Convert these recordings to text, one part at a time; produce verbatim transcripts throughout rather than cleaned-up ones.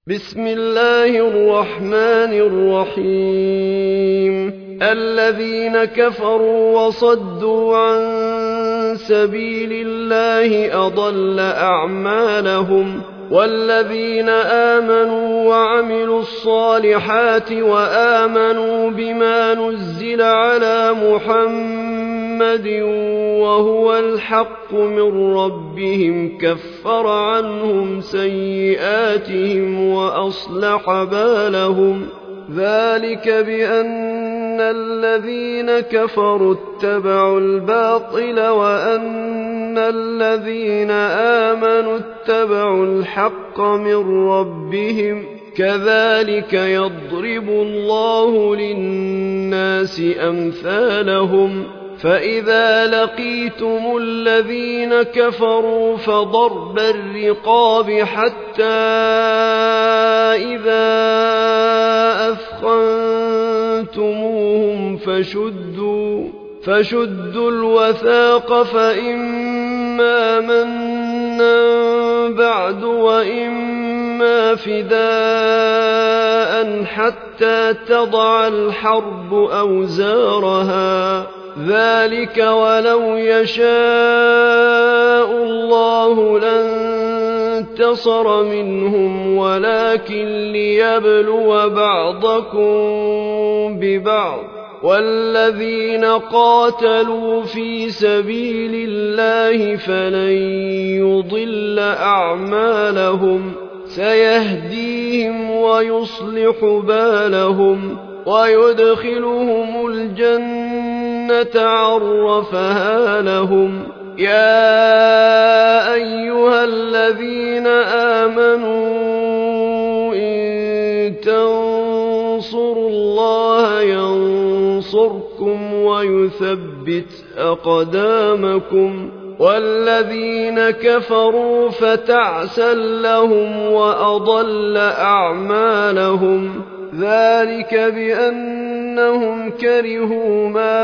بسم الله الرحمن الرحيم الذين كفروا وصدوا عن سبيل الله أضل أعمالهم والذين آمنوا وعملوا الصالحات وآمنوا بما نزل على محمد وهو الحق من ربهم كفر عنهم سيئاتهم وأصلح بالهم ذلك بأن الذين كفروا اتبعوا الباطل وأن الذين آمنوا اتبعوا الحق من ربهم كذلك يضرب الله للناس أمثالهم فإذا لقيتم الذين كفروا فضرب الرقاب حتى إذا أثخنتموهم فشدوا, فشدوا الوثاق فإما منا بعد وإما فداء حتى تضع الحرب أوزارها ذلك ولو يشاء الله لانتصر منهم ولكن ليبلو بعضكم ببعض والذين قاتلوا في سبيل الله فلن يضل أعمالهم سيهديهم ويصلح بالهم ويدخلهم الجنة عرفها لهم يا أيها الذين آمنوا إن تنصروا الله ينصركم ويثبت أقدامكم والذين كفروا فتعسا لهم وأضل أعمالهم ذلك بأنهم كرهوا ما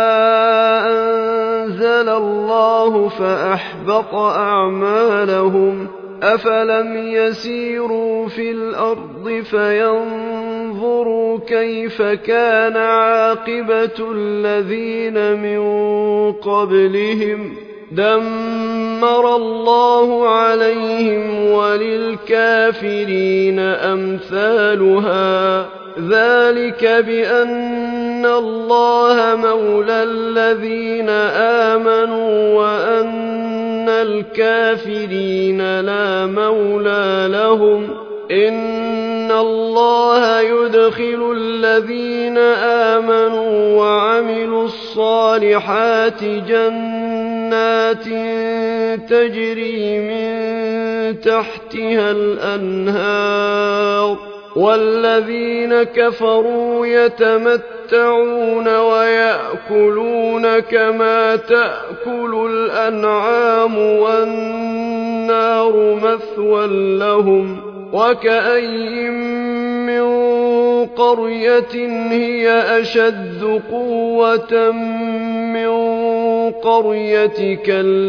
أنزل الله فأحبط أعمالهم أفلم يسيروا في الأرض فينظروا كيف كان عاقبة الذين من قبلهم دمر الله عليهم وللكافرين أمثالها ذلك بأن الله مولى الذين آمنوا وأن الكافرين لا مولى لهم إن الله يدخل الذين آمنوا وعملوا الصالحات جنات تجري من تحتها الأنهار والذين كفروا يتمتعون ويأكلون كما تأكل الأنعام والنار مثوى لهم وكأي من قرية هي أشد قوة من قريتك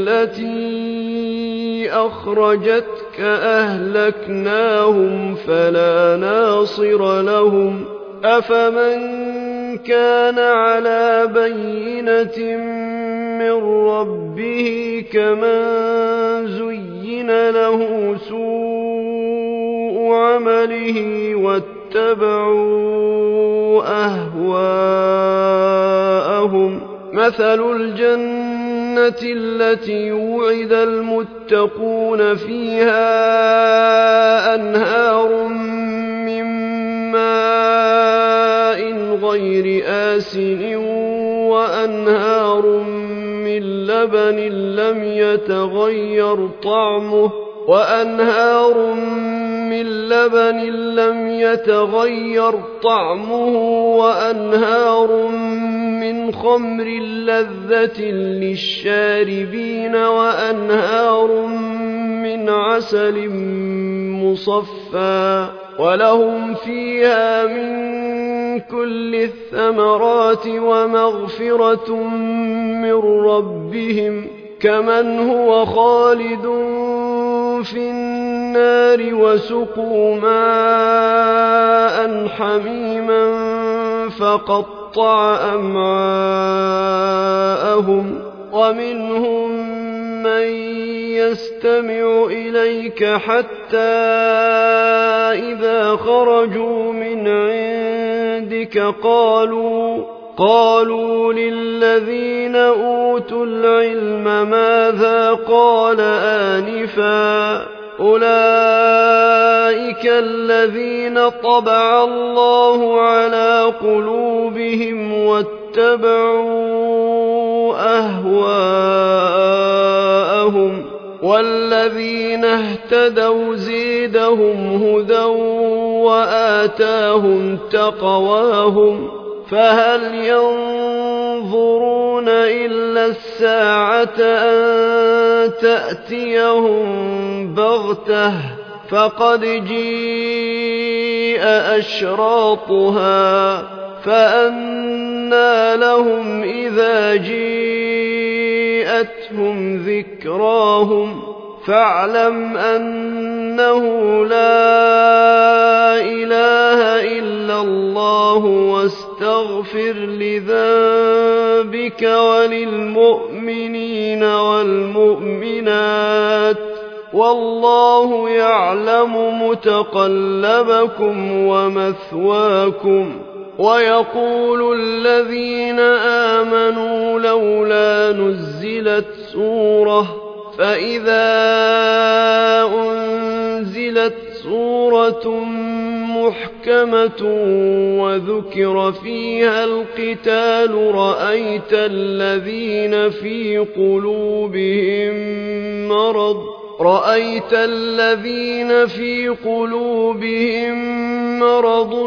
التي أخرجتك أهلكناهم فلا ناصر لهم أفمن كان على بينة من ربه كمن زين له سوء عمله واتبعوا أهواءهم مثل الجنة التي وعد المتقون فيها أنهار من ماء غير آسن وأنهار من لبن لم يتغير طعمه وأنهار من لبن لم يتغير طعمه وأنهار من خمر لذة للشاربين وأنهار من عسل مصفى ولهم فيها من كل الثمرات ومغفرة من ربهم كمن هو خالد في النار النار وسقوا ماء حميما فقطع أمعاءهم ومنهم من يستمع إليك حتى إذا خرجوا من عندك قالوا قالوا للذين أوتوا العلم ماذا قال آنفا أولئك الذين طبع الله على قلوبهم واتبعوا أهواءهم والذين اهتدوا زيدهم هدى وآتاهم تقواهم فهل ينظرون إلا الساعة أن تأتيهم بغتة فقد جيء أشراطها فأنى لهم إذا جيءتهم ذكراهم فاعلم أنه لا إله إلا الله واستغفر لذنبك وللمؤمنين والمؤمنات والله يعلم متقلبكم ومثواكم ويقول الذين آمنوا لولا نزلت سورة فإذا أنزلت سورة محكمة وذكر فيها القتال رأيت الذين في قلوبهم مرض رأيت الذين في قلوبهم مرض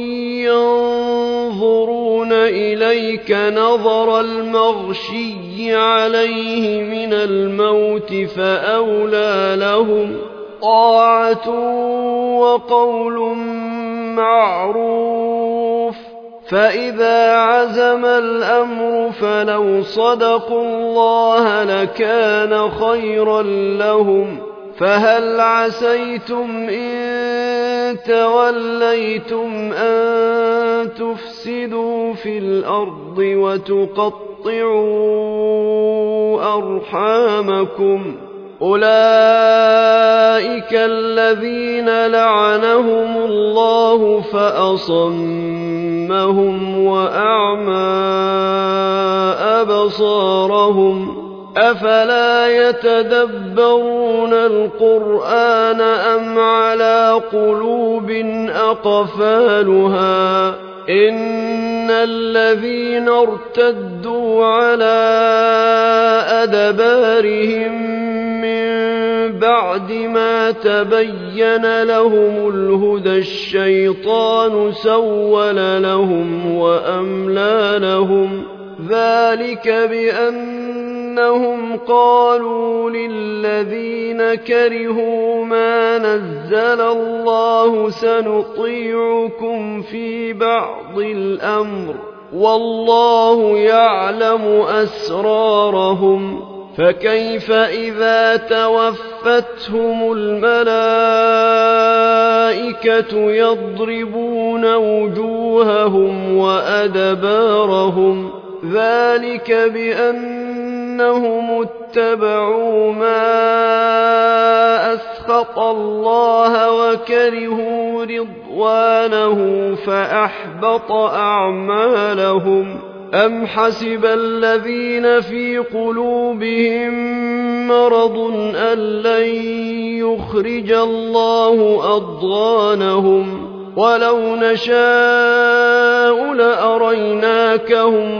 ينظرون إليك نظر المغشي عليه من الموت فأولى لهم طاعة وقول معروف فإذا عزم الأمر فلو صدقوا الله لكان خيرا لهم فهل عسيتم إن توليتم أن تفسدوا في الأرض وتقطعوا أرحامكم أولئك الذين لعنهم الله فأصمهم وأعمى أبصارهم أفلا يتدبرون القرآن أم على قلوب أقفالها إن الذين ارتدوا على أدبارهم بعد ما تبين لهم الهدى الشيطان سول لهم وأملى لهم ذلك بأنهم قالوا للذين كرهوا ما نزل الله سنطيعكم في بعض الأمر والله يعلم أسرارهم فكيف إذا توفتهم الملائكة يضربون وجوههم وأدبارهم ذلك بأنهم اتبعوا ما أسخط الله وكرهوا رضوانه فأحبط أعمالهم أم حسب الذين في قلوبهم مرض أن لن يخرج الله أضغانهم ولو نشاء لأريناكهم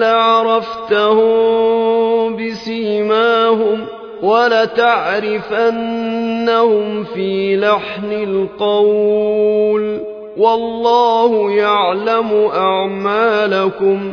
فلعرفتهم بسيماهم ولتعرفنهم في لحن القول والله يعلم أعمالكم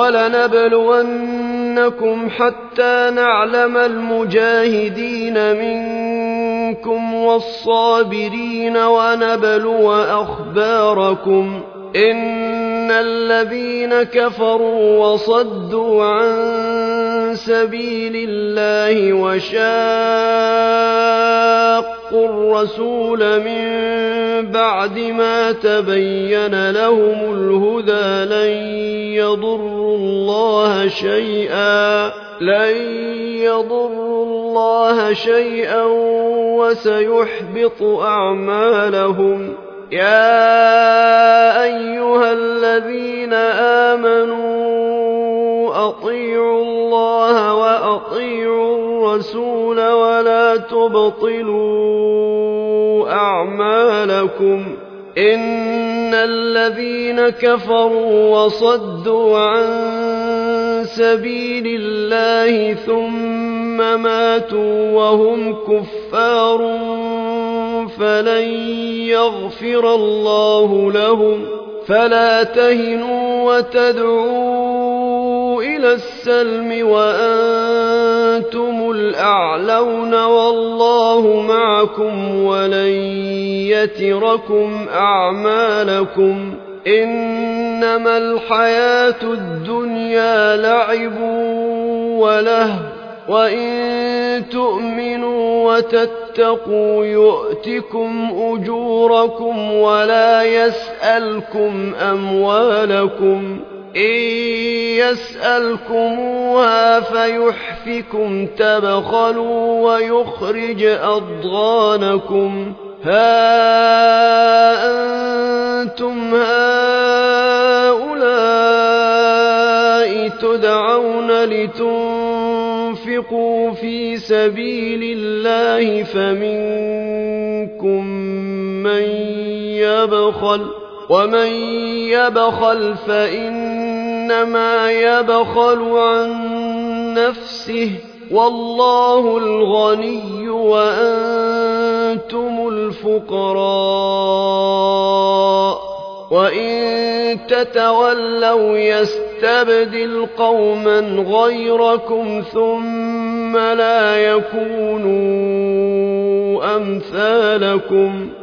ولنبلونكم حتى نعلم المجاهدين منكم والصابرين ونبلو أخباركم إن الذين كفروا وصدوا عن سبيل الله وشاقوا شاقوا الرسول من بعد ما تبين لهم الهدى لن يضروا الله شيئا لن يضروا الله شيئا وسيحبط أعمالهم. يا أيها الذين آمنوا أطيعوا الله وأطيعوا الرسول ولا تبطلوا أعمالكم. إن الذين كفروا وصدوا عن سبيل الله ثم ماتوا وهم كفار فلن يغفر الله لهم. فلا تهنوا وتدعوا إلى السلم وأنتم الأعلون والله معكم ولن يتركم أعمالكم. إنما الحياة الدنيا لعب ولهو وإن تؤمنوا وتتقوا يؤتكم أجوركم ولا يسألكم أموالكم. إن يسألكموها فيحفكم تبخلوا ويخرج أضغانكم. ها أنتم هؤلاء تدعون لتنفقوا في سبيل الله فمنكم من يبخل ومن يبخل فإنما يبخل عن نفسه والله الغني وأنتم الفقراء. وإن تتولوا يستبدل قوما غيركم ثم لا يكونوا أمثالكم.